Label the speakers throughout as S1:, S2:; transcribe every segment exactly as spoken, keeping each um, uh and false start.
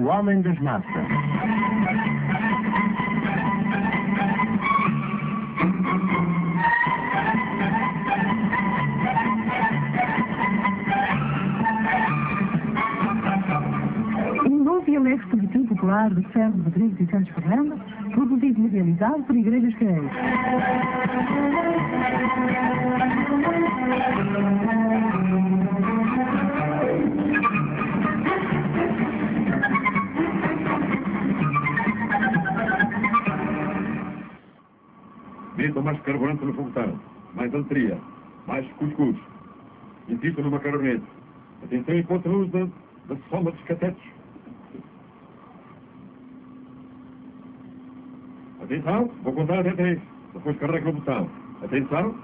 S1: O Homem das Massas.
S2: Um novo e alegre folhetim popular de Ferro Rodrigues e Santos Fernando, produzido e realizado por Igrejas Fiéis.
S3: Metam mais carburante no foguetão, mais anteria, mais cuscuz. Insisto numa caronete. Atenção e contra o uso da, da soma dos catetos. Atenção, vou contar até três. Depois carrega o botão. Atenção.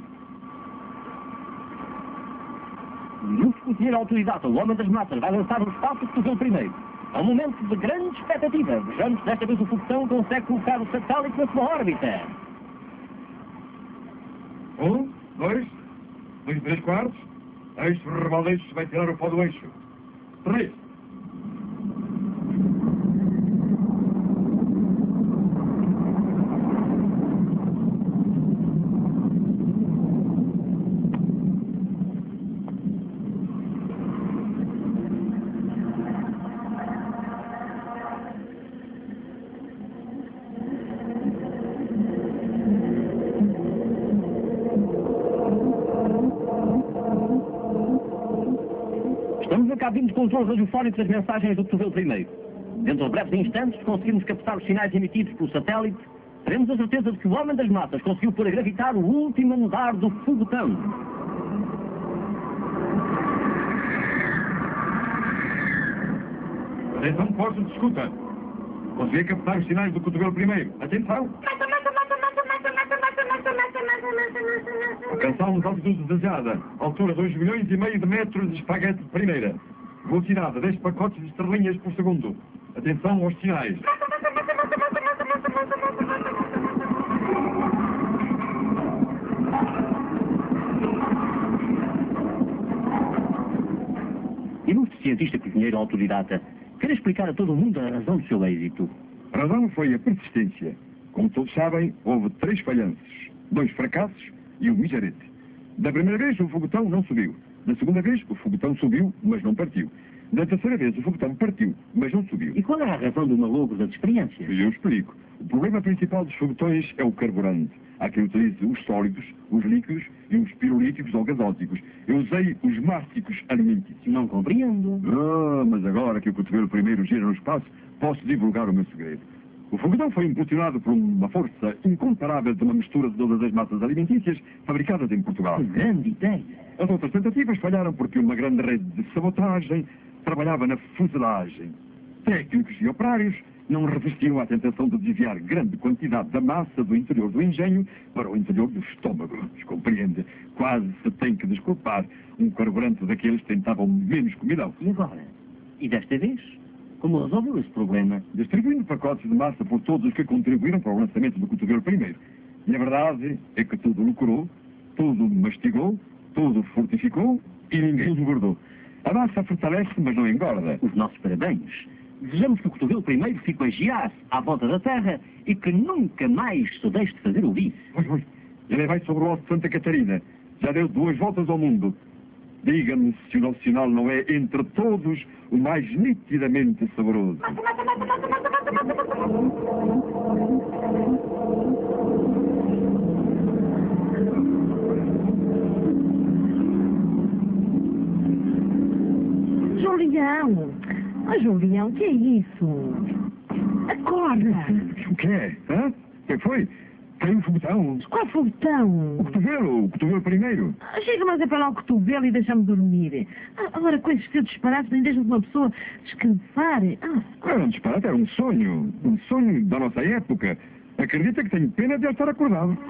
S1: No discutir a autoridade, o Homem das Massas vai lançar os passos que o primeiro. É um momento de grande expectativa. Vejamos se desta vez o foguetão consegue colocar o satélite na sua órbita.
S3: Um, dois, dois, três quartos. Eixo verbal eixo vai tirar o pó do eixo. Três.
S1: Estamos a cabine de controle radiofónico das mensagens do cotovelo primeiro. Dentro de breves instantes, conseguimos captar os sinais emitidos pelo satélite, teremos a certeza de que o Homem das Massas conseguiu pôr a gravitar o último andar do foguetão.
S3: Atenção, postos de escuta. Consegui captar os sinais do cotovelo primeiro. Atenção. Alcançamos a altitude desejada. Altura dois milhões e meio de metros de espaguete de primeira. Velocidade dez pacotes de estrelinhas por segundo. Atenção aos sinais.
S1: Ilustre cientista, cozinheiro, autodidata, quer explicar a todo o mundo a razão do seu êxito?
S3: A razão foi a persistência. Como todos sabem, houve três falhanços, dois fracassos e um mijarete. Da primeira vez, o foguetão não subiu. Da segunda vez, o foguetão subiu, mas não partiu. Da terceira vez, o foguetão partiu, mas não subiu.
S1: E qual é a razão do malogro das experiências?
S3: Eu explico. O problema principal dos foguetões é o carburante. Há quem utilize os sólidos, os líquidos e os pirolíticos ou gasóticos. Eu usei os másticos alimentícios.
S1: Não compreendo.
S3: Ah, mas agora que o cotovelo primeiro gira no espaço, posso divulgar o meu segredo. O foguetão foi impulsionado por uma força incomparável de uma mistura de todas as massas alimentícias fabricadas em Portugal.
S1: Que grande ideia!
S3: As outras tentativas falharam porque uma grande rede de sabotagem trabalhava na fuselagem. Técnicos e operários não resistiram à tentação de desviar grande quantidade da massa do interior do engenho para o interior do estômago. Compreende? Quase se tem que desculpar um carburante daqueles que tentavam menos comidão.
S1: E agora? E desta vez? Como resolveu esse problema?
S3: Distribuindo pacotes de massa por todos os que contribuíram para o lançamento do cotovelo primeiro. E a verdade é que tudo lucrou, tudo mastigou, tudo fortificou e ninguém engordou. A massa fortalece, mas não engorda.
S1: Os nossos parabéns. Desejamos que o cotovelo primeiro fique a girar à volta da Terra e que nunca mais se deixe de fazer ouvir.
S3: Oi, oi. Ele vai sobre o alto de Santa Catarina. Já deu duas voltas ao mundo. Diga-me se o nosso sinal não é, entre todos, o mais nitidamente saboroso.
S2: Julião! Ah, Julião, que é isso? Acorda!
S3: O que é? Hã? O que foi? Caiu o foguetão.
S2: Qual foguetão?
S3: O cotovelo, o cotovelo primeiro.
S2: Chega mais a para lá o cotovelo e deixa-me dormir. Ah, agora, com estes teus disparates, nem deixam uma pessoa descansar. Ah.
S3: Era um disparate, era um sonho. Um sonho da nossa época. Acredita que tenho pena de eu estar acordado.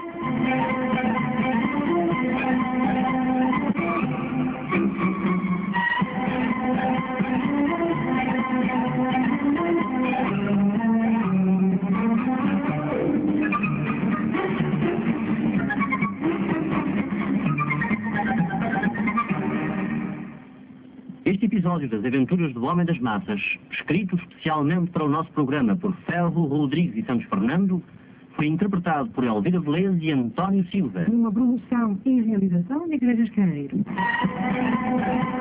S1: Este episódio das aventuras do Homem das Massas, escrito especialmente para o nosso programa por Ferro Rodrigues e Santos Fernando, foi interpretado por Elvira Velez e António Silva.
S2: Numa promoção e realização de Igrejas Carneiro.